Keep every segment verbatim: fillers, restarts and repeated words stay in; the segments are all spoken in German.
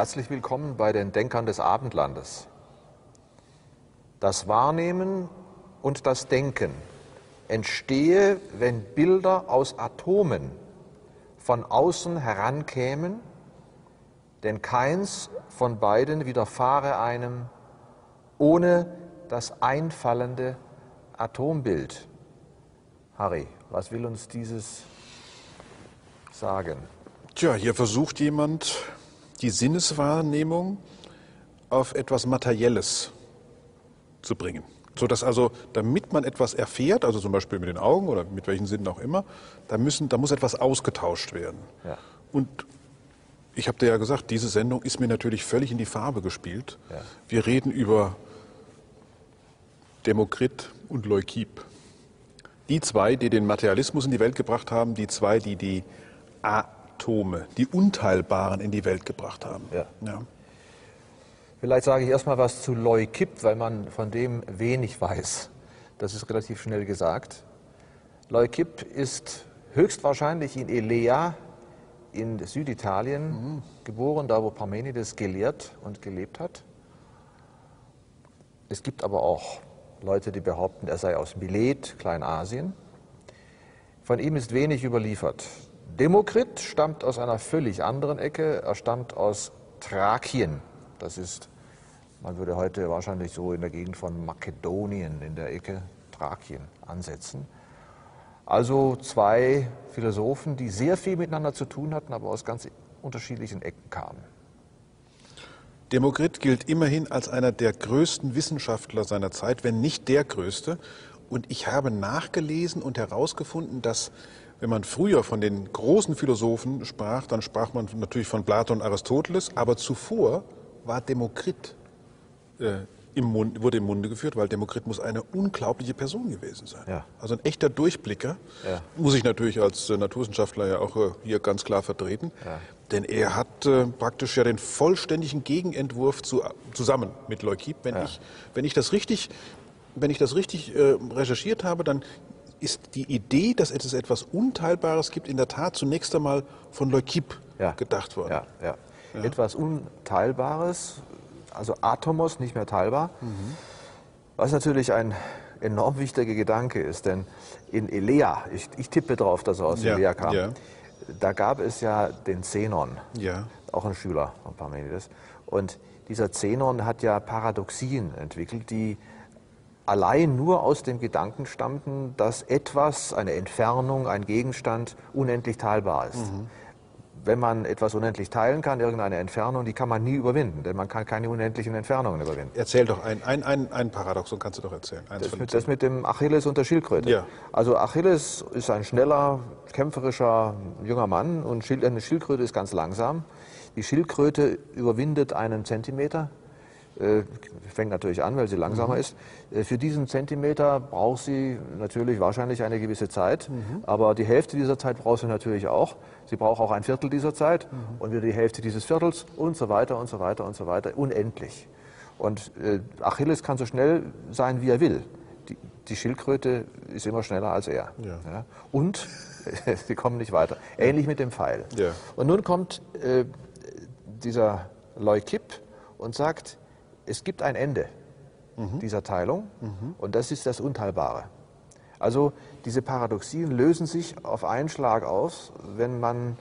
Herzlich willkommen bei den Denkern des Abendlandes. Das Wahrnehmen und das Denken entstehe, wenn Bilder aus Atomen von außen herankämen, denn keins von beiden widerfahre einem ohne das einfallende Atombild. Harry, was will uns dieses sagen? Tja, hier versucht jemand, die Sinneswahrnehmung auf etwas Materielles zu bringen. So dass also, damit man etwas erfährt, also zum Beispiel mit den Augen oder mit welchen Sinnen auch immer, da, müssen, da muss etwas ausgetauscht werden. Ja. Und ich habe dir ja gesagt, diese Sendung ist mir natürlich völlig in die Farbe gespielt. Ja. Wir reden über Demokrit und Leucippe. Die zwei, die den Materialismus in die Welt gebracht haben, die zwei, die die Atome, die Unteilbaren in die Welt gebracht haben. Ja. Ja. Vielleicht sage ich erstmal was zu Leucippe, weil man von dem wenig weiß. Das ist relativ schnell gesagt. Leucippe ist höchstwahrscheinlich in Elea in Süditalien mhm. geboren, da wo Parmenides gelehrt und gelebt hat. Es gibt aber auch Leute, die behaupten, er sei aus Milet, Kleinasien. Von ihm ist wenig überliefert. Demokrit stammt aus einer völlig anderen Ecke. Er stammt aus Thrakien. Das ist, man würde heute wahrscheinlich so in der Gegend von Makedonien in der Ecke Thrakien ansetzen. Also zwei Philosophen, die sehr viel miteinander zu tun hatten, aber aus ganz unterschiedlichen Ecken kamen. Demokrit gilt immerhin als einer der größten Wissenschaftler seiner Zeit, wenn nicht der größte. Und ich habe nachgelesen und herausgefunden, dass, wenn man früher von den großen Philosophen sprach, dann sprach man natürlich von Platon und Aristoteles, aber zuvor war Demokrit äh, im Mund, wurde im Munde geführt, weil Demokrit muss eine unglaubliche Person gewesen sein. Ja. Also ein echter Durchblicker, ja. muss ich natürlich als äh, Naturwissenschaftler ja auch äh, hier ganz klar vertreten, ja. denn er hat äh, praktisch ja den vollständigen Gegenentwurf zu, zusammen mit Leucippe. Wenn, ja. ich, wenn ich das richtig, wenn ich das richtig äh, recherchiert habe, dann ist die Idee, dass es etwas Unteilbares gibt, in der Tat zunächst einmal von Leucippe ja. gedacht worden. Ja. Ja. Ja. Etwas Unteilbares, also Atomos, nicht mehr teilbar, mhm. was natürlich ein enorm wichtiger Gedanke ist, denn in Elea, ich, ich tippe darauf, dass er aus ja. Elea kam, ja. da gab es ja den Zenon, ja. auch ein Schüler von Parmenides, und dieser Zenon hat ja Paradoxien entwickelt, die allein nur aus dem Gedanken stammten, dass etwas, eine Entfernung, ein Gegenstand unendlich teilbar ist. Mhm. Wenn man etwas unendlich teilen kann, irgendeine Entfernung, die kann man nie überwinden, denn man kann keine unendlichen Entfernungen überwinden. Erzähl doch ein, ein, ein, ein Paradoxon, kannst du doch erzählen. Das mit, das mit dem Achilles und der Schildkröte. Ja. Also Achilles ist ein schneller, kämpferischer junger Mann und eine Schildkröte ist ganz langsam. Die Schildkröte überwindet einen Zentimeter, äh, fängt natürlich an, weil sie langsamer mhm. ist. Äh, für diesen Zentimeter braucht sie natürlich wahrscheinlich eine gewisse Zeit, mhm. aber die Hälfte dieser Zeit braucht sie natürlich auch. Sie braucht auch ein Viertel dieser Zeit mhm. und wieder die Hälfte dieses Viertels und so weiter und so weiter und so weiter, unendlich. Und äh, Achilles kann so schnell sein, wie er will. Die, die Schildkröte ist immer schneller als er. Ja. Ja? Und sie kommen nicht weiter. Ähnlich mit dem Pfeil. Ja. Und nun kommt äh, dieser Leucippe und sagt, es gibt ein Ende mhm. dieser Teilung mhm. und das ist das Unteilbare. Also diese Paradoxien lösen sich auf einen Schlag auf, wenn man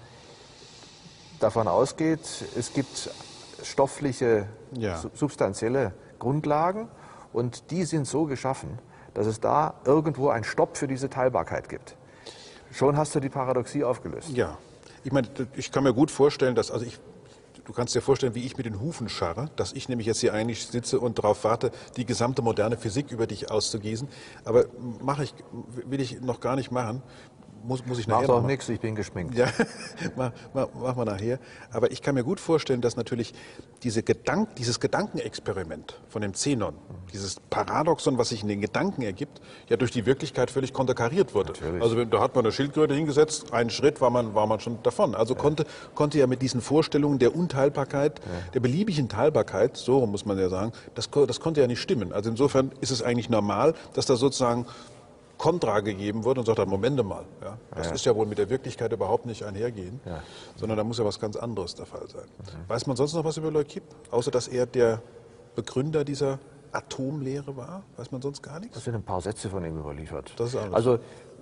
davon ausgeht, es gibt stoffliche, ja. substanzielle Grundlagen und die sind so geschaffen, dass es da irgendwo einen Stopp für diese Teilbarkeit gibt. Schon hast du die Paradoxie aufgelöst. Ja, ich meine, ich kann mir gut vorstellen, dass, also ich Du kannst dir vorstellen, wie ich mit den Hufen scharre, dass ich nämlich jetzt hier eigentlich sitze und darauf warte, die gesamte moderne Physik über dich auszugießen. Aber mache ich, will ich noch gar nicht machen. Muss, muss ich nachher Mach doch nichts, ich bin geschminkt. Ja, mach, mach, mach mal nachher. Aber ich kann mir gut vorstellen, dass natürlich diese Gedank, dieses Gedankenexperiment von dem Zenon, dieses Paradoxon, was sich in den Gedanken ergibt, ja durch die Wirklichkeit völlig konterkariert wurde. Natürlich. Also da hat man eine Schildkröte hingesetzt, einen Schritt war man, war man schon davon. Also ja. konnte, konnte ja mit diesen Vorstellungen der Unteilbarkeit, ja. der beliebigen Teilbarkeit, so muss man ja sagen, das, das konnte ja nicht stimmen. Also insofern ist es eigentlich normal, dass da sozusagen Kontra gegeben wurde und sagt, Moment mal, ja, das ja. ist ja wohl mit der Wirklichkeit überhaupt nicht einhergehen, Ja. sondern da muss ja was ganz anderes der Fall sein. Mhm. Weiß man sonst noch was über Leukip, außer dass er der Begründer dieser Atomlehre war? Weiß man sonst gar nichts? Es sind ein paar Sätze von ihm überliefert. Das ist alles. Also,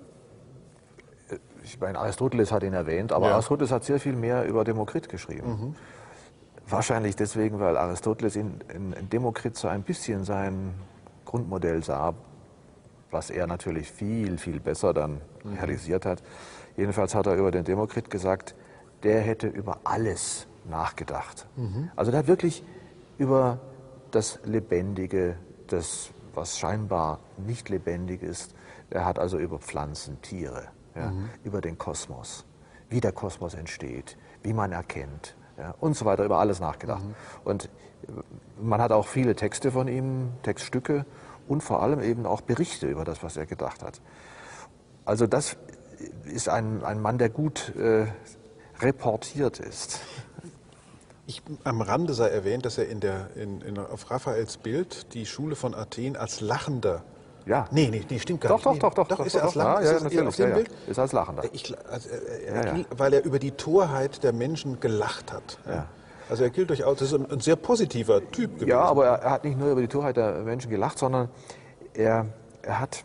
ich meine, Aristoteles hat ihn erwähnt, aber ja. Aristoteles hat sehr viel mehr über Demokrit geschrieben. Mhm. Wahrscheinlich deswegen, weil Aristoteles in, in, in Demokrit so ein bisschen sein Grundmodell sah, was er natürlich viel, viel besser dann mhm. realisiert hat. Jedenfalls hat er über den Demokrit gesagt, der hätte über alles nachgedacht. Mhm. Also der hat wirklich über das Lebendige, das, was scheinbar nicht lebendig ist, er hat also über Pflanzen, Tiere, ja, mhm. über den Kosmos, wie der Kosmos entsteht, wie man erkennt, ja, und so weiter, über alles nachgedacht. Mhm. Und man hat auch viele Texte von ihm, Textstücke, und vor allem eben auch Berichte über das, was er gedacht hat. Also das ist ein, ein Mann, der gut äh, reportiert ist. Ich, am Rande sei erwähnt, dass er in der, in, in, auf Raphaels Bild die Schule von Athen als Lachender... Ja. Nee, nee, nee, stimmt gar doch, nicht. Doch, nee, doch, doch. Doch, doch ist doch, er als doch, Lachender? ja, ja, ist natürlich, auf dem ja, Bild? Ja. Ist als Lachender. Ich, also, er, ja, ja. Weil er über die Torheit der Menschen gelacht hat. Ja. Also er gilt durchaus, das ist ein, ein sehr positiver Typ gewesen. Ja, aber er, er hat nicht nur über die Torheit der Menschen gelacht, sondern er, er hat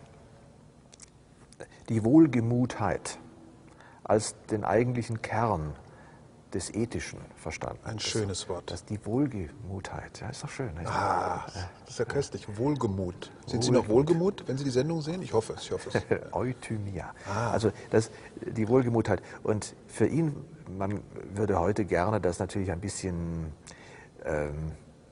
die Wohlgemutheit als den eigentlichen Kern des Ethischen verstanden. Ein das, schönes Wort. Das ist die Wohlgemutheit. Ja, ist doch schön. Nicht? Ah, das ist ja köstlich. Wohlgemut. Sind Sie noch wohlgemut, wenn Sie die Sendung sehen? Ich hoffe es. Ich hoffe es. Euthymia. Ah. Also das, die Wohlgemutheit. Und für ihn, man würde heute gerne das natürlich ein bisschen ähm,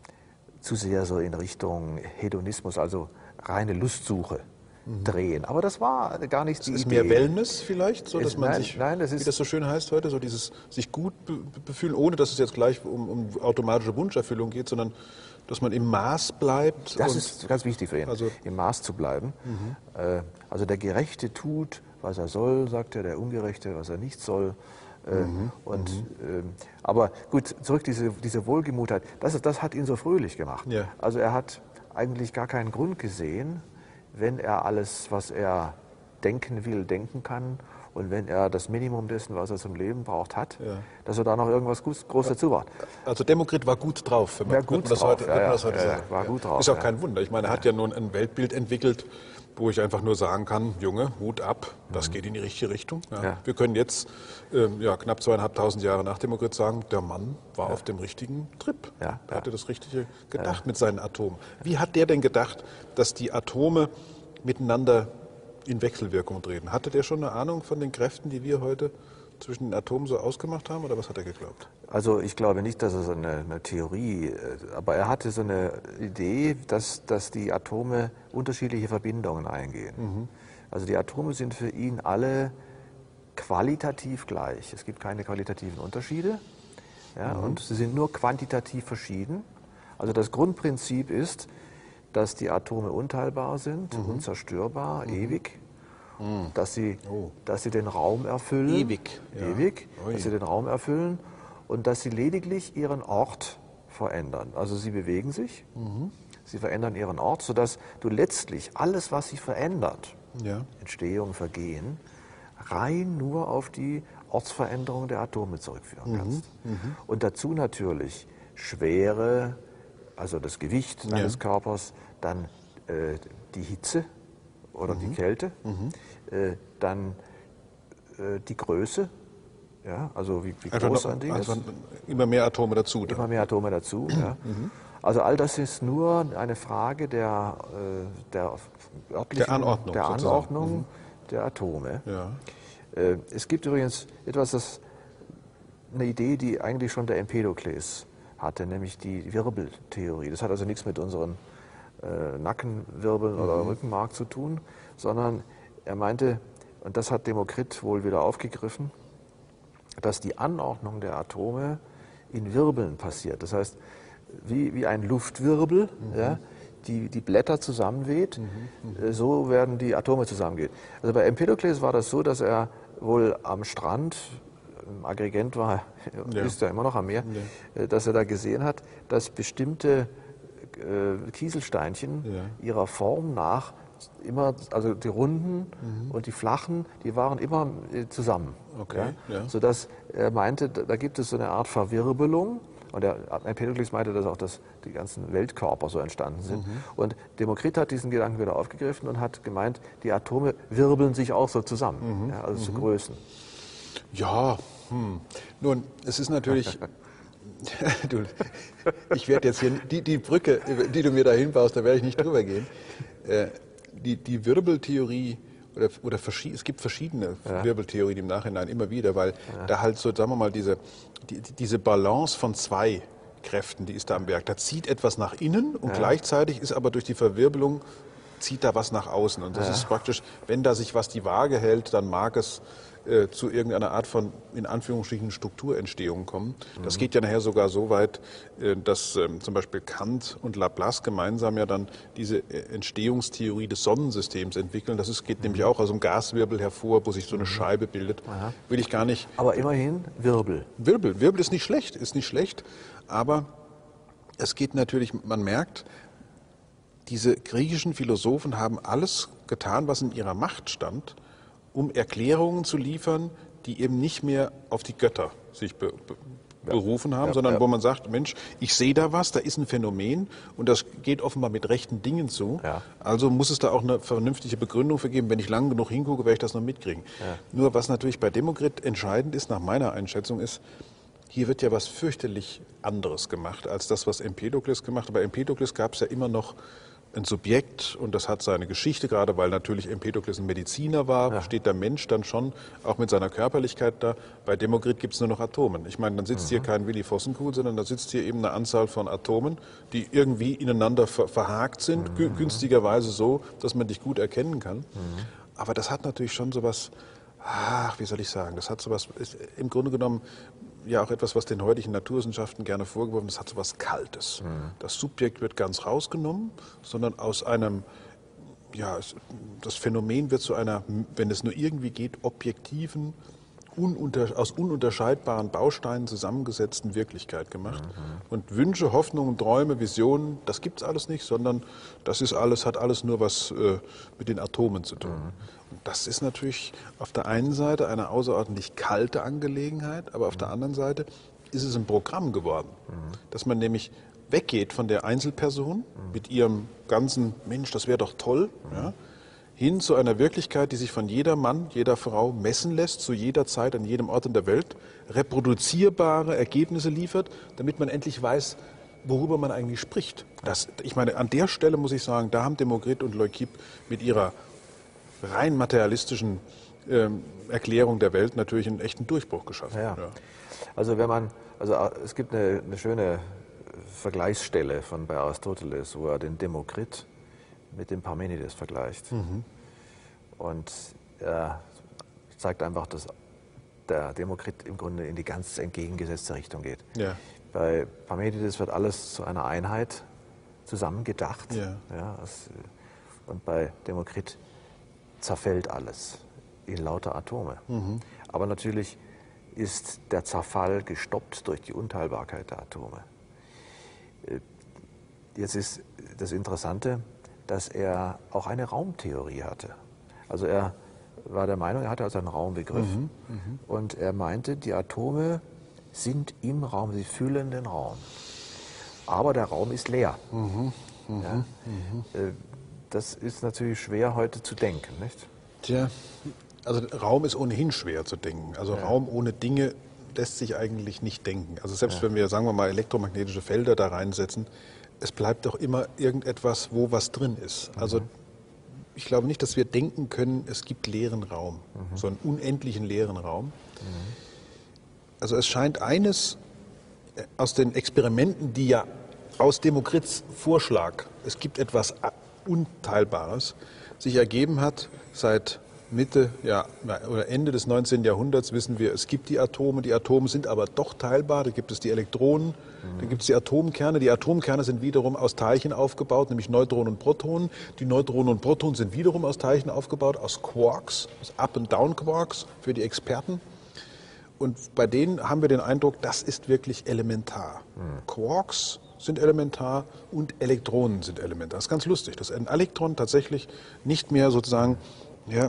zu sehr so in Richtung Hedonismus, also reine Lustsuche mhm. drehen. Aber das war gar nicht das die ist Idee. Mehr Wellness vielleicht, so dass es, man nein, sich, nein, das ist, wie das so schön heißt heute, so dieses sich gut be befühlen, ohne dass es jetzt gleich um, um automatische Wunscherfüllung geht, sondern dass man im Maß bleibt. Das ist ganz wichtig für ihn, also, im Maß zu bleiben. Mhm. Äh, also der Gerechte tut, was er soll, sagt er, der Ungerechte, was er nicht soll. Äh, mhm. und, mhm. Äh, aber gut, zurück diese, diese Wohlgemutheit, das, ist, das hat ihn so fröhlich gemacht. Ja. Also er hat eigentlich gar keinen Grund gesehen, wenn er alles, was er denken will, denken kann und wenn er das Minimum dessen, was er zum Leben braucht, hat, ja. dass er da noch irgendwas Großes dazu macht. Also Demokrit war gut drauf, wenn man, ja, gut das drauf. heute, Ja, ja, das heute ja, sagen. War gut drauf. Ist auch ja. kein Wunder. Ich meine, er hat ja nun ein Weltbild entwickelt, wo ich einfach nur sagen kann, Junge, Hut ab, das mhm. geht in die richtige Richtung. Ja. Ja. Wir können jetzt ähm, ja, knapp zweieinhalbtausend Jahre nach Demokrit sagen, der Mann war ja. auf dem richtigen Trip. Ja. Er hatte das Richtige gedacht ja. mit seinen Atomen. Wie hat der denn gedacht, dass die Atome miteinander in Wechselwirkung treten? Hatte der schon eine Ahnung von den Kräften, die wir heute zwischen den Atomen so ausgemacht haben, oder was hat er geglaubt? Also ich glaube nicht, dass es eine, eine Theorie, aber er hatte so eine Idee, dass, dass die Atome unterschiedliche Verbindungen eingehen. Mhm. Also die Atome sind für ihn alle qualitativ gleich. Es gibt keine qualitativen Unterschiede, ja, mhm. und sie sind nur quantitativ verschieden. Also das Grundprinzip ist, dass die Atome unteilbar sind, mhm. unzerstörbar, mhm. ewig. Dass sie, oh. dass sie den Raum erfüllen, ewig, ja. ewig dass sie den Raum erfüllen und dass sie lediglich ihren Ort verändern. Also sie bewegen sich, mhm. sie verändern ihren Ort, sodass du letztlich alles, was sich verändert, ja. Entstehung, Vergehen, rein nur auf die Ortsveränderung der Atome zurückführen mhm. kannst. Mhm. Und dazu natürlich Schwere, also das Gewicht deines ja. Körpers, dann äh, die Hitze, oder mhm. die Kälte, mhm. äh, dann äh, die Größe, ja, also wie, wie groß ein Ding ist. Also immer mehr Atome dazu. Immer mehr Atome dazu, ja. Mhm. Also all das ist nur eine Frage der, äh, der örtlichen der Anordnung, der, Anordnung mhm. der Atome. Ja. Äh, es gibt übrigens etwas, das, eine Idee, die eigentlich schon der Empedokles hatte, nämlich die Wirbeltheorie. Das hat also nichts mit unseren Äh, Nackenwirbeln oder mhm. Rückenmark zu tun, sondern er meinte, und das hat Demokrit wohl wieder aufgegriffen, dass die Anordnung der Atome in Wirbeln passiert. Das heißt, wie, wie ein Luftwirbel, mhm. ja, die, die Blätter zusammenweht, mhm. Mhm. so werden die Atome zusammengehen. Also bei Empedokles war das so, dass er wohl am Strand, im Agrigent war, ja. ist ja immer noch am Meer, ja. dass er da gesehen hat, dass bestimmte Kieselsteinchen ja. ihrer Form nach immer, also die runden mhm. und die flachen, die waren immer zusammen. Okay, ja? Ja. Sodass er meinte, da gibt es so eine Art Verwirbelung. Und der Empedokles meinte, dass auch das, die ganzen Weltkörper so entstanden sind. Mhm. Und Demokrit hat diesen Gedanken wieder aufgegriffen und hat gemeint, die Atome wirbeln sich auch so zusammen, mhm. ja, also mhm. zu Größen. Ja, hm. Nun, es ist natürlich... du, ich werde jetzt hier, die, die Brücke, die du mir da hinbaust, da werde ich nicht drüber gehen. Äh, die, die Wirbeltheorie, oder, oder es gibt verschiedene ja. Wirbeltheorien im Nachhinein immer wieder, weil ja. da halt so, sagen wir mal, diese, die, diese Balance von zwei Kräften, die ist da am Werk. Da zieht etwas nach innen und ja. gleichzeitig ist aber durch die Verwirbelung, zieht da was nach außen. Und das ja. ist praktisch, wenn da sich was die Waage hält, dann mag es äh, zu irgendeiner Art von, in Anführungsstrichen, Strukturentstehung kommen. Mhm. Das geht ja nachher sogar so weit, äh, dass äh, zum Beispiel Kant und Laplace gemeinsam ja dann diese äh, Entstehungstheorie des Sonnensystems entwickeln. Das ist, geht mhm. nämlich auch aus einem Gaswirbel hervor, wo sich so eine Scheibe bildet. Aha. Will ich gar nicht... Aber immerhin Wirbel. Wirbel. Wirbel ist nicht schlecht, ist nicht schlecht, aber es geht natürlich, man merkt, diese griechischen Philosophen haben alles getan, was in ihrer Macht stand, um Erklärungen zu liefern, die eben nicht mehr auf die Götter sich be be berufen haben, ja, sondern ja. wo man sagt, Mensch, ich sehe da was, da ist ein Phänomen und das geht offenbar mit rechten Dingen zu. Ja. Also muss es da auch eine vernünftige Begründung für geben. Wenn ich lang genug hingucke, werde ich das noch mitkriegen. Ja. Nur was natürlich bei Demokrit entscheidend ist, nach meiner Einschätzung, ist, hier wird ja was fürchterlich anderes gemacht als das, was Empedokles gemacht hat. Bei Empedokles gab es ja immer noch ein Subjekt und das hat seine Geschichte, gerade weil natürlich Empedokles ein Mediziner war, ja. steht der Mensch dann schon auch mit seiner Körperlichkeit da. Bei Demokrit gibt es nur noch Atomen. Ich meine, dann sitzt mhm. hier kein Willi Vossenkuhl, sondern da sitzt hier eben eine Anzahl von Atomen, die irgendwie ineinander ver verhakt sind, mhm. günstigerweise so, dass man dich gut erkennen kann. Mhm. Aber das hat natürlich schon sowas, ach, wie soll ich sagen, das hat sowas, ist im Grunde genommen ja auch etwas, was den heutigen Naturwissenschaften gerne vorgeworfen wird, das hat so was Kaltes. Mhm. Das Subjekt wird ganz rausgenommen, sondern aus einem, ja, das Phänomen wird zu einer, wenn es nur irgendwie geht, objektiven, ununter, aus ununterscheidbaren Bausteinen zusammengesetzten Wirklichkeit gemacht. Mhm. Und Wünsche, Hoffnungen, Träume, Visionen, das gibt es alles nicht, sondern das ist alles, hat alles nur was äh, mit den Atomen zu tun. Mhm. Und das ist natürlich auf der einen Seite eine außerordentlich kalte Angelegenheit, aber auf mhm. der anderen Seite ist es ein Programm geworden, mhm. dass man nämlich weggeht von der Einzelperson mhm. mit ihrem ganzen, Mensch, das wäre doch toll, mhm. ja, hin zu einer Wirklichkeit, die sich von jeder Mann, jeder Frau messen lässt, zu jeder Zeit, an jedem Ort in der Welt, reproduzierbare Ergebnisse liefert, damit man endlich weiß, worüber man eigentlich spricht. Das, ich meine, an der Stelle muss ich sagen, da haben Demokrit und Leucippe mit ihrer rein materialistischen ähm, Erklärung der Welt natürlich einen echten Durchbruch geschaffen. Ja. Ja. Also wenn man, also es gibt eine, eine schöne Vergleichsstelle von bei Aristoteles, wo er den Demokrit mit dem Parmenides vergleicht. Mhm. Und er zeigt einfach, dass der Demokrit im Grunde in die ganz entgegengesetzte Richtung geht. Ja. Bei Parmenides wird alles zu einer Einheit zusammengedacht. Ja. Ja, es, und bei Demokrit zerfällt alles in lauter Atome. Mhm. Aber natürlich ist der Zerfall gestoppt durch die Unteilbarkeit der Atome. Jetzt ist das Interessante, dass er auch eine Raumtheorie hatte. Also er war der Meinung, er hatte also einen Raumbegriff mhm, und er meinte, die Atome sind im Raum, sie füllen den Raum. Aber der Raum ist leer. Mhm, ja? mhm. Das ist natürlich schwer heute zu denken, nicht? Tja, also Raum ist ohnehin schwer zu denken. Also ja. Raum ohne Dinge lässt sich eigentlich nicht denken. Also selbst ja. wenn wir, sagen wir mal, elektromagnetische Felder da reinsetzen, es bleibt doch immer irgendetwas, wo was drin ist. Also mhm. ich glaube nicht, dass wir denken können, es gibt leeren Raum, mhm. so einen unendlichen leeren Raum. Mhm. Also es scheint eines aus den Experimenten, die ja aus Demokrits Vorschlag, es gibt etwas Unteilbares, sich ergeben hat, seit Mitte ja, oder Ende des neunzehnten Jahrhunderts wissen wir, es gibt die Atome, die Atome sind aber doch teilbar, da gibt es die Elektronen, mhm. dann gibt es die Atomkerne, die Atomkerne sind wiederum aus Teilchen aufgebaut, nämlich Neutronen und Protonen, die Neutronen und Protonen sind wiederum aus Teilchen aufgebaut, aus Quarks, aus Up- und Down-Quarks für die Experten. Und bei denen haben wir den Eindruck, das ist wirklich elementar. Mhm. Quarks sind elementar und Elektronen sind elementar. Das ist ganz lustig, dass ein Elektron tatsächlich nicht mehr sozusagen ja,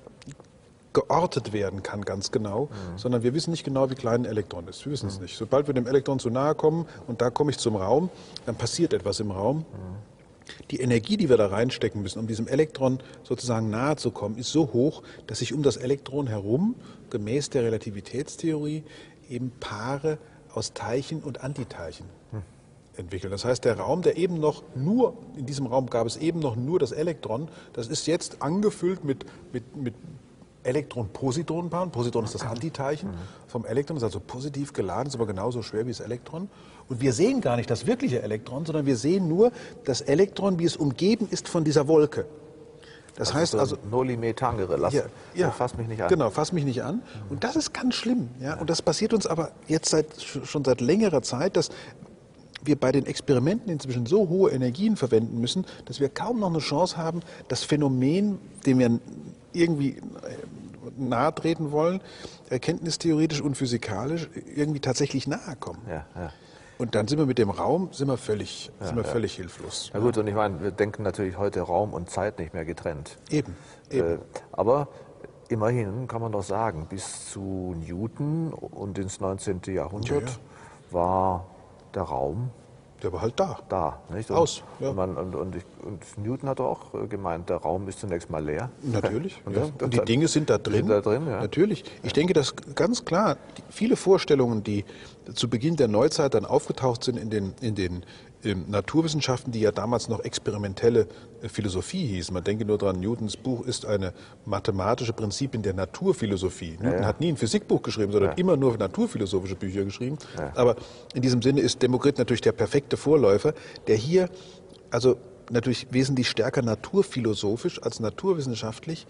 geortet werden kann, ganz genau, mhm. sondern wir wissen nicht genau, wie klein ein Elektron ist. Wir wissen mhm. es nicht. Sobald wir dem Elektron zu nahe kommen und da komme ich zum Raum, dann passiert etwas im Raum. Mhm. Die Energie, die wir da reinstecken müssen, um diesem Elektron sozusagen nahe zu kommen, ist so hoch, dass sich um das Elektron herum, gemäß der Relativitätstheorie, eben Paare aus Teilchen und Antiteilchen hm. entwickeln. Das heißt, der Raum, der eben noch nur, in diesem Raum gab es eben noch nur das Elektron, das ist jetzt angefüllt mit, mit, mit Elektron-Positron-Paaren. Positron ist das Antiteilchen mhm. vom Elektron, ist also positiv geladen, ist aber genauso schwer wie das Elektron. Und wir sehen gar nicht das wirkliche Elektron, sondern wir sehen nur das Elektron, wie es umgeben ist von dieser Wolke. Das, das heißt also Noli me tangere, lass, ja, ja, fass mich nicht an. Genau, fass mich nicht an. Und das ist ganz schlimm. Ja? Und das passiert uns aber jetzt seit, schon seit längerer Zeit, dass wir bei den Experimenten inzwischen so hohe Energien verwenden müssen, dass wir kaum noch eine Chance haben, das Phänomen, dem wir irgendwie nahe treten wollen, erkenntnistheoretisch und physikalisch irgendwie tatsächlich nahe kommen. Ja, ja. Und dann sind wir mit dem Raum sind wir völlig, ja, sind wir ja. völlig hilflos. Na gut, und ich meine, wir denken natürlich heute Raum und Zeit nicht mehr getrennt. Eben. eben. Äh, aber immerhin kann man doch sagen, bis zu Newton und ins neunzehnten Jahrhundert ja, ja. war der Raum. Der war halt da. Da, nicht? Und, Aus. Ja. Und, man, und, und, ich, und Newton hat auch gemeint, der Raum ist zunächst mal leer. Natürlich. und, ja. das, und die Dinge sind da drin. Sind da drin ja. Natürlich. Ich denke, dass ganz klar viele Vorstellungen, die zu Beginn der Neuzeit dann aufgetaucht sind in den, in den in Naturwissenschaften, die ja damals noch experimentelle Philosophie hießen. Man denke nur daran, Newtons Buch ist eine mathematische Prinzipien der Naturphilosophie. Ja, Newton ja. hat nie ein Physikbuch geschrieben, sondern ja. immer nur naturphilosophische Bücher geschrieben. Ja. Aber in diesem Sinne ist Demokrit natürlich der perfekte Vorläufer, der hier also natürlich wesentlich stärker naturphilosophisch als naturwissenschaftlich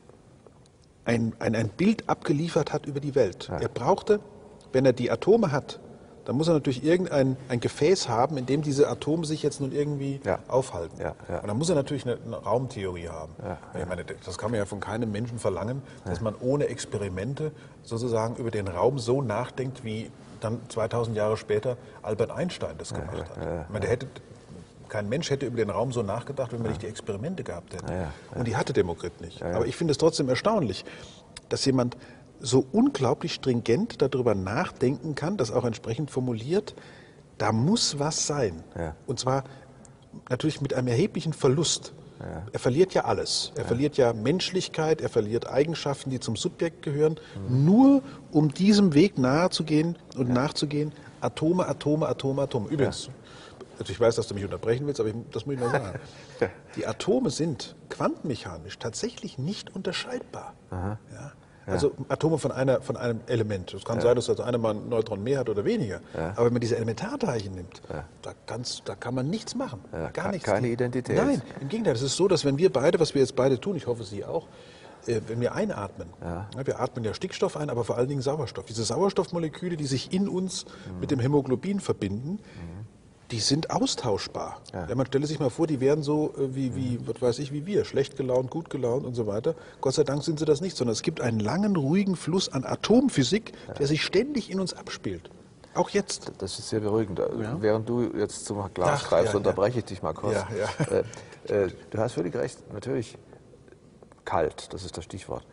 ein, ein, ein Bild abgeliefert hat über die Welt. Ja. Er brauchte, wenn er die Atome hat, dann muss er natürlich irgendein ein Gefäß haben, in dem diese Atome sich jetzt nun irgendwie ja. aufhalten. Ja, ja. Und dann muss er natürlich eine, eine Raumtheorie haben. Ja, ja. Ich meine, das kann man ja von keinem Menschen verlangen, dass man ohne Experimente sozusagen über den Raum so nachdenkt, wie dann zweitausend Jahre später Albert Einstein das gemacht ja, ja, ja, hat. Ich meine, der hätte, kein Mensch hätte über den Raum so nachgedacht, wenn man ja. nicht die Experimente gehabt hätte. Ja, ja. Und die hatte Demokrit nicht. Ja, ja. Aber ich finde es trotzdem erstaunlich, dass jemand so unglaublich stringent darüber nachdenken kann, das auch entsprechend formuliert, da muss was sein. Ja. Und zwar natürlich mit einem erheblichen Verlust. Ja. Er verliert ja alles. Er ja. verliert ja Menschlichkeit, er verliert Eigenschaften, die zum Subjekt gehören, mhm. nur um diesem Weg nahe zu gehen und ja. nachzugehen. Atome, Atome, Atome, Atome. Übrigens, ja. also ich weiß, dass du mich unterbrechen willst, aber ich, das muss ich mal sagen. Die Atome sind quantenmechanisch tatsächlich nicht unterscheidbar. Aha. Ja. Also ja. Atome von, einer, von einem Element. Es kann ja. sein, dass das eine mal ein Neutron mehr hat oder weniger. Ja. Aber wenn man diese Elementarteilchen nimmt, ja. da, kann's, da kann man nichts machen. Ja. Gar nichts. Keine Identität. Nein, im Gegenteil. Es ist so, dass wenn wir beide, was wir jetzt beide tun, ich hoffe Sie auch, äh, wenn wir einatmen, ja. Ja, wir atmen ja Stickstoff ein, aber vor allen Dingen Sauerstoff. Diese Sauerstoffmoleküle, die sich in uns mhm. mit dem Hämoglobin verbinden, mhm. die sind austauschbar. Ja. Ja, man stelle sich mal vor, die wären so äh, wie, wie, was weiß ich, wie wir, schlecht gelaunt, gut gelaunt und so weiter. Gott sei Dank sind sie das nicht, sondern es gibt einen langen, ruhigen Fluss an Atomphysik, ja. der sich ständig in uns abspielt. Auch jetzt. Das ist sehr beruhigend. Ja. Während du jetzt zum Glas Ach, greifst, ja, unterbreche ich dich mal kurz. Ja, ja. Äh, äh, du hast völlig recht, natürlich kalt, das ist das Stichwort.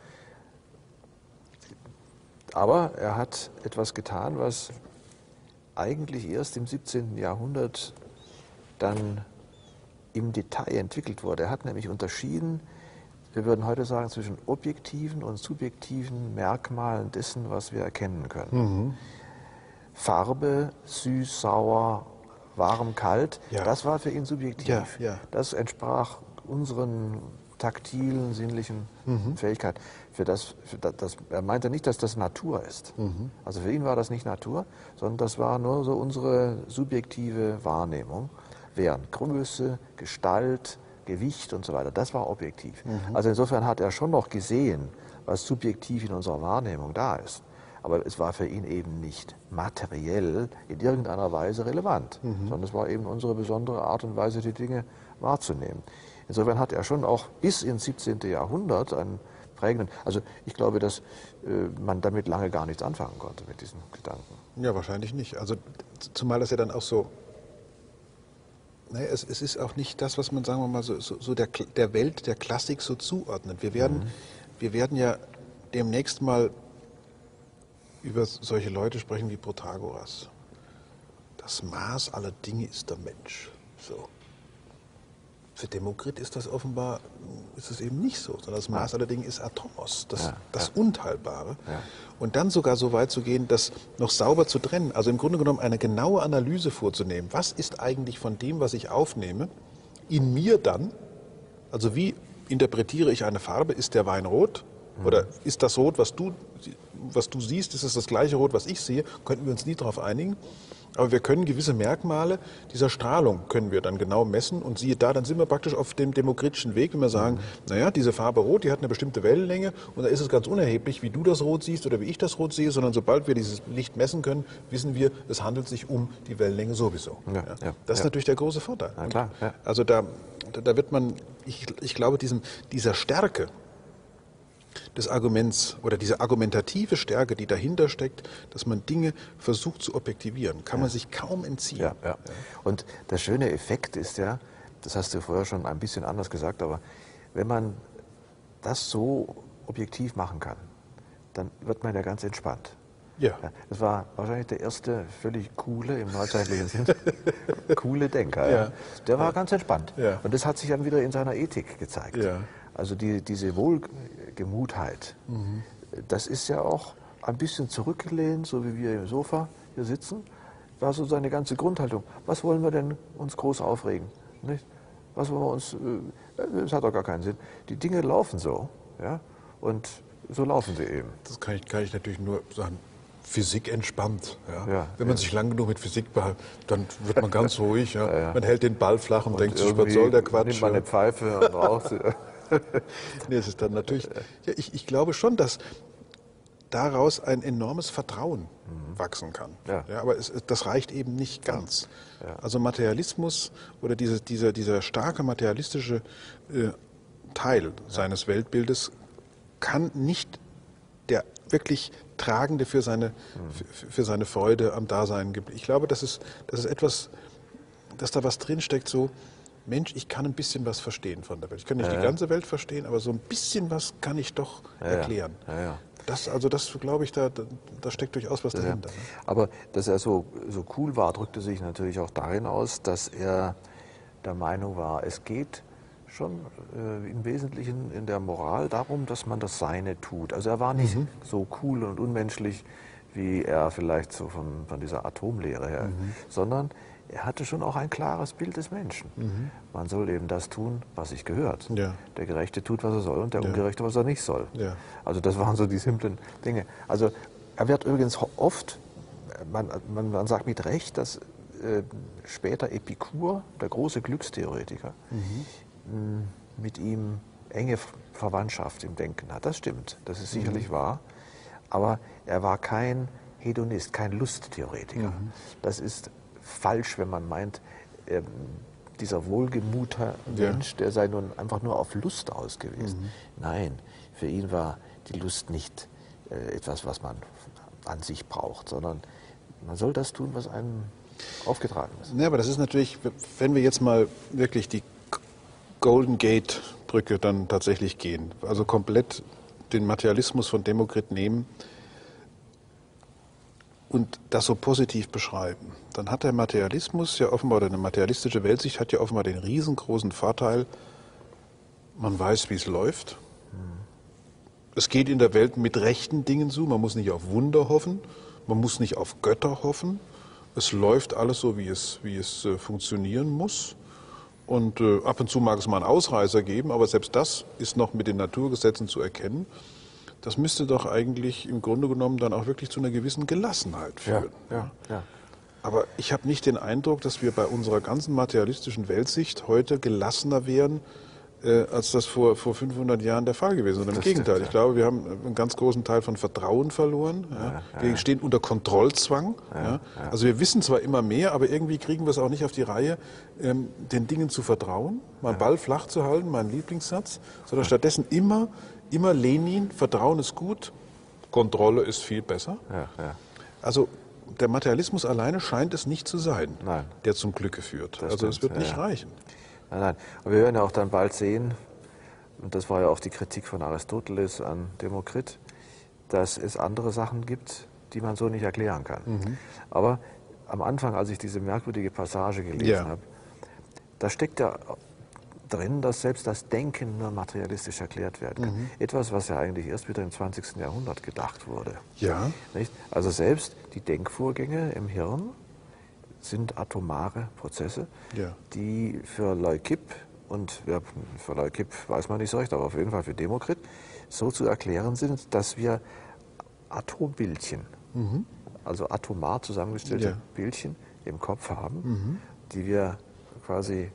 Aber er hat etwas getan, was eigentlich erst im siebzehnten Jahrhundert dann im Detail entwickelt wurde. Er hat nämlich unterschieden, wir würden heute sagen, zwischen objektiven und subjektiven Merkmalen dessen, was wir erkennen können. Mhm. Farbe, süß, sauer, warm, kalt, ja. das war für ihn subjektiv. Ja, ja. Das entsprach unseren taktilen, sinnlichen mhm. Fähigkeiten. Für das, für das, er meinte nicht, dass das Natur ist. Mhm. Also für ihn war das nicht Natur, sondern das war nur so unsere subjektive Wahrnehmung. Während Größe, Gestalt, Gewicht und so weiter, das war objektiv. Mhm. Also insofern hat er schon noch gesehen, was subjektiv in unserer Wahrnehmung da ist. Aber es war für ihn eben nicht materiell in irgendeiner Weise relevant, mhm. sondern es war eben unsere besondere Art und Weise, die Dinge wahrzunehmen. Insofern hat er schon auch bis ins siebzehnten Jahrhundert einen prägenden, also ich glaube, dass äh, man damit lange gar nichts anfangen konnte mit diesen Gedanken. Ja, wahrscheinlich nicht. Also zumal das ja dann auch so naja, es, es ist auch nicht das, was man, sagen wir mal, so, so, so der, der Welt, der Klassik so zuordnet. Wir werden, mhm. wir werden ja demnächst mal über solche Leute sprechen wie Protagoras. Das Maß aller Dinge ist der Mensch. So. Für Demokrit ist das offenbar, ist es eben nicht so, sondern das Maß aller Dinge ist Atomos, das, ja, das ja. Unteilbare. Ja. Und dann sogar so weit zu gehen, das noch sauber zu trennen, also im Grunde genommen eine genaue Analyse vorzunehmen. Was ist eigentlich von dem, was ich aufnehme, in mir dann, also wie interpretiere ich eine Farbe, ist der Wein rot? Mhm. Oder ist das Rot, was du, was du siehst, ist es das gleiche Rot, was ich sehe? Könnten wir uns nie darauf einigen. Aber wir können gewisse Merkmale dieser Strahlung können wir dann genau messen und siehe da, dann sind wir praktisch auf dem demokritischen Weg, wenn wir sagen, mhm. naja, diese Farbe Rot, die hat eine bestimmte Wellenlänge und da ist es ganz unerheblich, wie du das Rot siehst oder wie ich das Rot sehe, sondern sobald wir dieses Licht messen können, wissen wir, es handelt sich um die Wellenlänge sowieso. Ja, ja. Ja. Das ist ja. natürlich der große Vorteil. Ja, klar, ja. Also da, da wird man, ich, ich glaube, diesem, dieser Stärke des Arguments oder diese argumentative Stärke, die dahinter steckt, dass man Dinge versucht zu objektivieren, kann ja. man sich kaum entziehen. Ja, ja. Und der schöne Effekt ist ja, das hast du vorher schon ein bisschen anders gesagt, aber wenn man das so objektiv machen kann, dann wird man ja ganz entspannt. Ja. Ja, das war wahrscheinlich der erste völlig coole, im neuzeitlichen Sinn, coole Denker. Ja. Ja. Der war ja. ganz entspannt. Ja. Und das hat sich dann wieder in seiner Ethik gezeigt. Ja. Also die, diese Wohlgemutheit, mhm. das ist ja auch ein bisschen zurückgelehnt, so wie wir im Sofa hier sitzen, war so seine ganze Grundhaltung. Was wollen wir denn uns groß aufregen? Nicht? Was wollen wir uns, das hat doch gar keinen Sinn. Die Dinge laufen so, ja, und so laufen sie eben. Das kann ich, kann ich natürlich nur sagen. Physik entspannt. Ja. Ja, Wenn man ja. sich lang genug mit Physik behält, dann wird man ganz ruhig. Ja. Ja, ja. Man hält den Ball flach und, und denkt sich, was soll der Quatsch? Nimmt man eine Pfeife und raucht. Nee, es ist dann natürlich, ja, ich, ich glaube schon, dass daraus ein enormes Vertrauen mhm. wachsen kann. Ja. Ja, aber es, das reicht eben nicht ganz. Ja. Also Materialismus oder diese, dieser, dieser starke materialistische äh, Teil ja. seines Weltbildes kann nicht der wirklich Tragende für seine, mhm. für, für seine Freude am Dasein gibt. Ich glaube, das ist, das ist etwas, dass da was drinsteckt, so, Mensch, ich kann ein bisschen was verstehen von der Welt. Ich kann nicht ja, die ganze Welt verstehen, aber so ein bisschen was kann ich doch ja, erklären. Ja, ja. Das, also das glaube ich, da, da steckt durchaus was dahinter. Ja. Aber dass er so, so cool war, drückte sich natürlich auch darin aus, dass er der Meinung war, es geht schon äh, im Wesentlichen in der Moral darum, dass man das Seine tut. Also er war nicht mhm. so cool und unmenschlich, wie er vielleicht so von, von dieser Atomlehre her, mhm. sondern er hatte schon auch ein klares Bild des Menschen. Mhm. Man soll eben das tun, was sich gehört. Ja. Der Gerechte tut, was er soll, und der ja. Ungerechte, was er nicht soll. Ja. Also das waren so die simplen Dinge. Also er wird übrigens oft, man, man, man sagt mit Recht, dass äh, später Epikur, der große Glückstheoretiker, mhm. mit ihm enge Verwandtschaft im Denken hat. Das stimmt, das ist sicherlich mhm. wahr. Aber er war kein Hedonist, kein Lusttheoretiker. Mhm. Das ist falsch, wenn man meint, äh, dieser wohlgemute Mensch, ja. der sei nun einfach nur auf Lust aus gewesen. Mhm. Nein, für ihn war die Lust nicht äh, etwas, was man an sich braucht, sondern man soll das tun, was einem aufgetragen ist. Ja, aber das ist natürlich, wenn wir jetzt mal wirklich die Golden Gate Brücke dann tatsächlich gehen, also komplett den Materialismus von Demokrit nehmen und das so positiv beschreiben, dann hat der Materialismus ja offenbar, oder eine materialistische Weltsicht hat ja offenbar den riesengroßen Vorteil, man weiß, wie es läuft. Es geht in der Welt mit rechten Dingen zu, man muss nicht auf Wunder hoffen, man muss nicht auf Götter hoffen, es läuft alles so, wie es, wie es äh, funktionieren muss. Und äh, ab und zu mag es mal einen Ausreißer geben, aber selbst das ist noch mit den Naturgesetzen zu erkennen. Das müsste doch eigentlich im Grunde genommen dann auch wirklich zu einer gewissen Gelassenheit führen. Ja, ja, ja. Aber ich habe nicht den Eindruck, dass wir bei unserer ganzen materialistischen Weltsicht heute gelassener wären, äh, als das vor, vor fünfhundert Jahren der Fall gewesen ist. Sondern im Gegenteil. Stimmt, ja. Ich glaube, wir haben einen ganz großen Teil von Vertrauen verloren. Ja. Ja, ja, wir stehen unter Kontrollzwang. Ja, ja. Ja. Also wir wissen zwar immer mehr, aber irgendwie kriegen wir es auch nicht auf die Reihe, ähm, den Dingen zu vertrauen, meinen Ball flach zu halten, mein Lieblingssatz, sondern stattdessen immer, immer Lenin, Vertrauen ist gut, Kontrolle ist viel besser. Ja, ja. Also der Materialismus alleine scheint es nicht zu sein, Nein. der zum Glücke führt. Das also es stimmt, wird nicht ja. reichen. Nein, nein. Aber wir werden ja auch dann bald sehen, und das war ja auch die Kritik von Aristoteles an Demokrit, dass es andere Sachen gibt, die man so nicht erklären kann. Mhm. Aber am Anfang, als ich diese merkwürdige Passage gelesen Ja. habe, da steckt ja drin, dass selbst das Denken nur materialistisch erklärt werden kann. Mhm. Etwas, was ja eigentlich erst wieder im zwanzigsten Jahrhundert gedacht wurde. Ja. Nicht? Also selbst die Denkvorgänge im Hirn sind atomare Prozesse, Ja. die für Leukipp und ja, für Leukipp weiß man nicht so recht, aber auf jeden Fall für Demokrit so zu erklären sind, dass wir Atombildchen, Mhm. also atomar zusammengestellte Ja. Bildchen im Kopf haben, Mhm. die wir quasi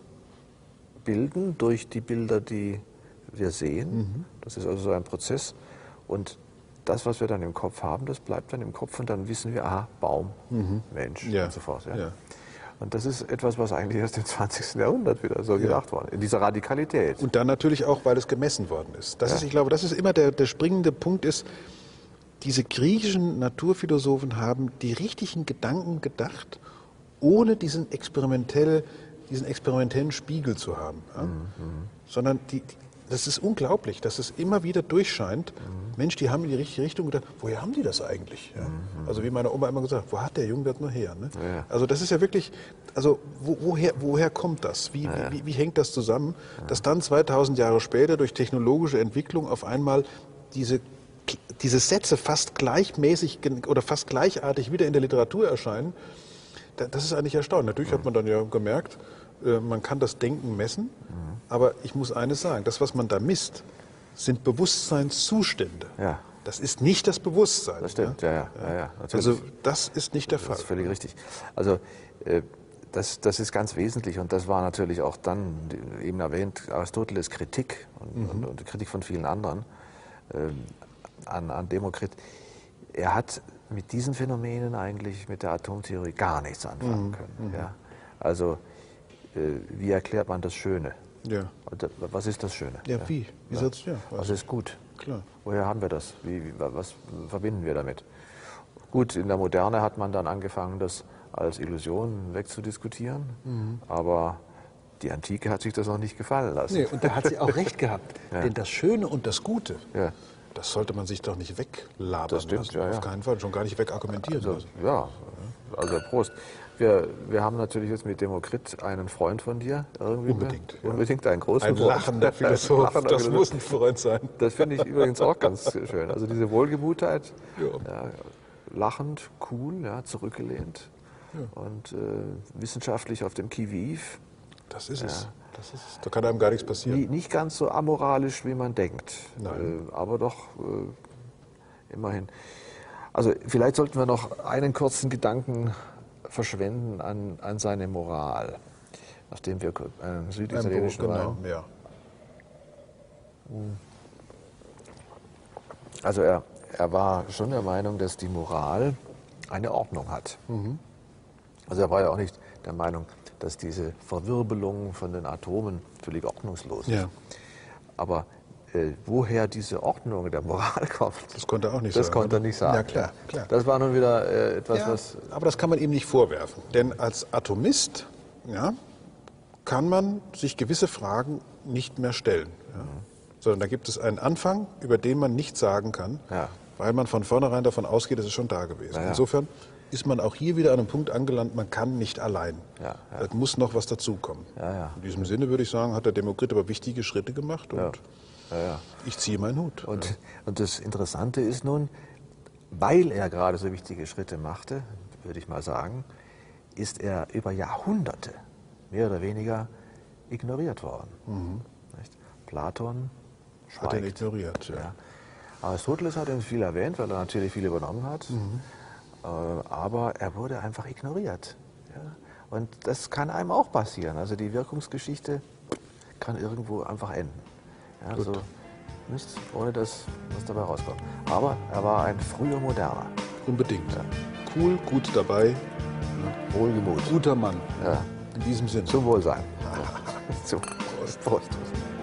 bilden durch die Bilder, die wir sehen. Mhm. Das ist also so ein Prozess. Und das, was wir dann im Kopf haben, das bleibt dann im Kopf und dann wissen wir, aha, Baum, Mhm. Mensch Ja. und so fort. Ja. Ja. Und das ist etwas, was eigentlich erst im zwanzigsten Jahrhundert wieder so gedacht wurde, in dieser Radikalität. Und dann natürlich auch, weil es gemessen worden ist. Das Ja. ist, ich glaube, das ist immer der, der springende Punkt ist, diese griechischen Naturphilosophen haben die richtigen Gedanken gedacht, ohne diesen experimentell, diesen experimentellen Spiegel zu haben. Ja? Mhm. Sondern die, die, das ist unglaublich, dass es immer wieder durchscheint. Mhm. Mensch, die haben in die richtige Richtung gedacht. Woher haben die das eigentlich? Ja? Mhm. Also wie meine Oma immer gesagt, wo hat der Junge das nur her? Ne? Ja. Also das ist ja wirklich, also wo, woher, woher kommt das? Wie, Ja. wie, wie hängt das zusammen, dass dann zweitausend Jahre später durch technologische Entwicklung auf einmal diese, diese Sätze fast gleichmäßig gen- oder fast gleichartig wieder in der Literatur erscheinen? Da- Das ist eigentlich erstaunlich. Natürlich hat man dann ja gemerkt, äh, man kann das Denken messen, aber ich muss eines sagen, das, was man da misst, sind Bewusstseinszustände. Ja. Das ist nicht das Bewusstsein. Das stimmt, ja, ja, ja, ja, natürlich. Also das ist nicht der Fall. Das ist völlig richtig. Also äh, das, das ist ganz wesentlich und das war natürlich auch dann, die- eben erwähnt, Aristoteles Kritik und, Mhm. und, und die Kritik von vielen anderen ähm, an, an Demokrit. Er hat mit diesen Phänomenen eigentlich mit der Atomtheorie gar nichts anfangen Mhm. können. Ja? Also äh, wie erklärt man das Schöne? Ja, Und da- Was ist das Schöne? ja wie? Wie Ja. soll's, ja, Was ist gut? klar. Woher haben wir das? Wie, wie, was verbinden wir damit? Gut, in der Moderne hat man dann angefangen, das als Illusion wegzudiskutieren, Mhm. aber die Antike hat sich das noch nicht gefallen lassen. Nee, und da hat sie auch recht gehabt. Ja. Denn das Schöne und das Gute, Ja. das sollte man sich doch nicht weglabern Das stimmt, lassen. ja, ja. Auf keinen Fall, schon gar nicht wegargumentieren Also, lassen. ja, also Prost. Wir, wir haben natürlich jetzt mit Demokrit einen Freund von dir. Irgendwie Unbedingt, mehr. ja. Unbedingt einen großen Ein Freund. lachender Ein Philosoph, lachender das Philosoph. muss ein Freund sein. Das finde ich übrigens auch ganz schön. Also diese Wohlgemutheit, Ja. ja, lachend, cool, ja, zurückgelehnt und äh, wissenschaftlich auf dem Qui-Vive. Das ist es. Das ist es. Da kann einem gar nichts passieren. Nie- Nicht ganz so amoralisch, wie man denkt, Nein. äh, aber doch äh, immerhin. Also vielleicht sollten wir noch einen kurzen Gedanken verschwenden an, an seine Moral, nachdem wir einen süditalienischen genau, Wein. ja. Also er, er war schon der Meinung, dass die Moral eine Ordnung hat. Mhm. Also er war ja auch nicht der Meinung, dass diese Verwirbelung von den Atomen völlig ordnungslos ist. Ja. Aber äh, woher diese Ordnung der Moral kommt, Das konnte er auch nicht das sagen. konnte er nicht sagen. Ja, klar, klar. Das war nun wieder äh, etwas, Ja, was... aber das kann man ihm nicht vorwerfen. Denn als Atomist ja, kann man sich gewisse Fragen nicht mehr stellen. Ja. Sondern da gibt es einen Anfang, über den man nichts sagen kann, Ja. weil man von vornherein davon ausgeht, es ist schon da gewesen. Ja, ja. Insofern ist man auch hier wieder an einem Punkt angelangt, man kann nicht allein. Ja, ja. Es muss noch was dazukommen. Ja, ja. In diesem Sinne würde ich sagen, hat der Demokrit aber wichtige Schritte gemacht und Ja. Ja, ja. ich ziehe meinen Hut. Und, und das Interessante ist nun, weil er gerade so wichtige Schritte machte, würde ich mal sagen, ist er über Jahrhunderte mehr oder weniger ignoriert worden. Nicht? Platon Hat er schweigt. ignoriert. Ja. Ja. Aristoteles hat ihn viel erwähnt, weil er natürlich viel übernommen hat, äh, aber er wurde einfach ignoriert. Ja? Und das kann einem auch passieren. Also die Wirkungsgeschichte kann irgendwo einfach enden. Ja, Gut. so, nicht ohne dass was dabei rauskommt. Aber er war ein früher Moderner. Unbedingt. Cool, gut dabei, Wohlgemut. guter Mann. Ja. In diesem Sinne. Zum Wohlsein. Zum Prost. Prost.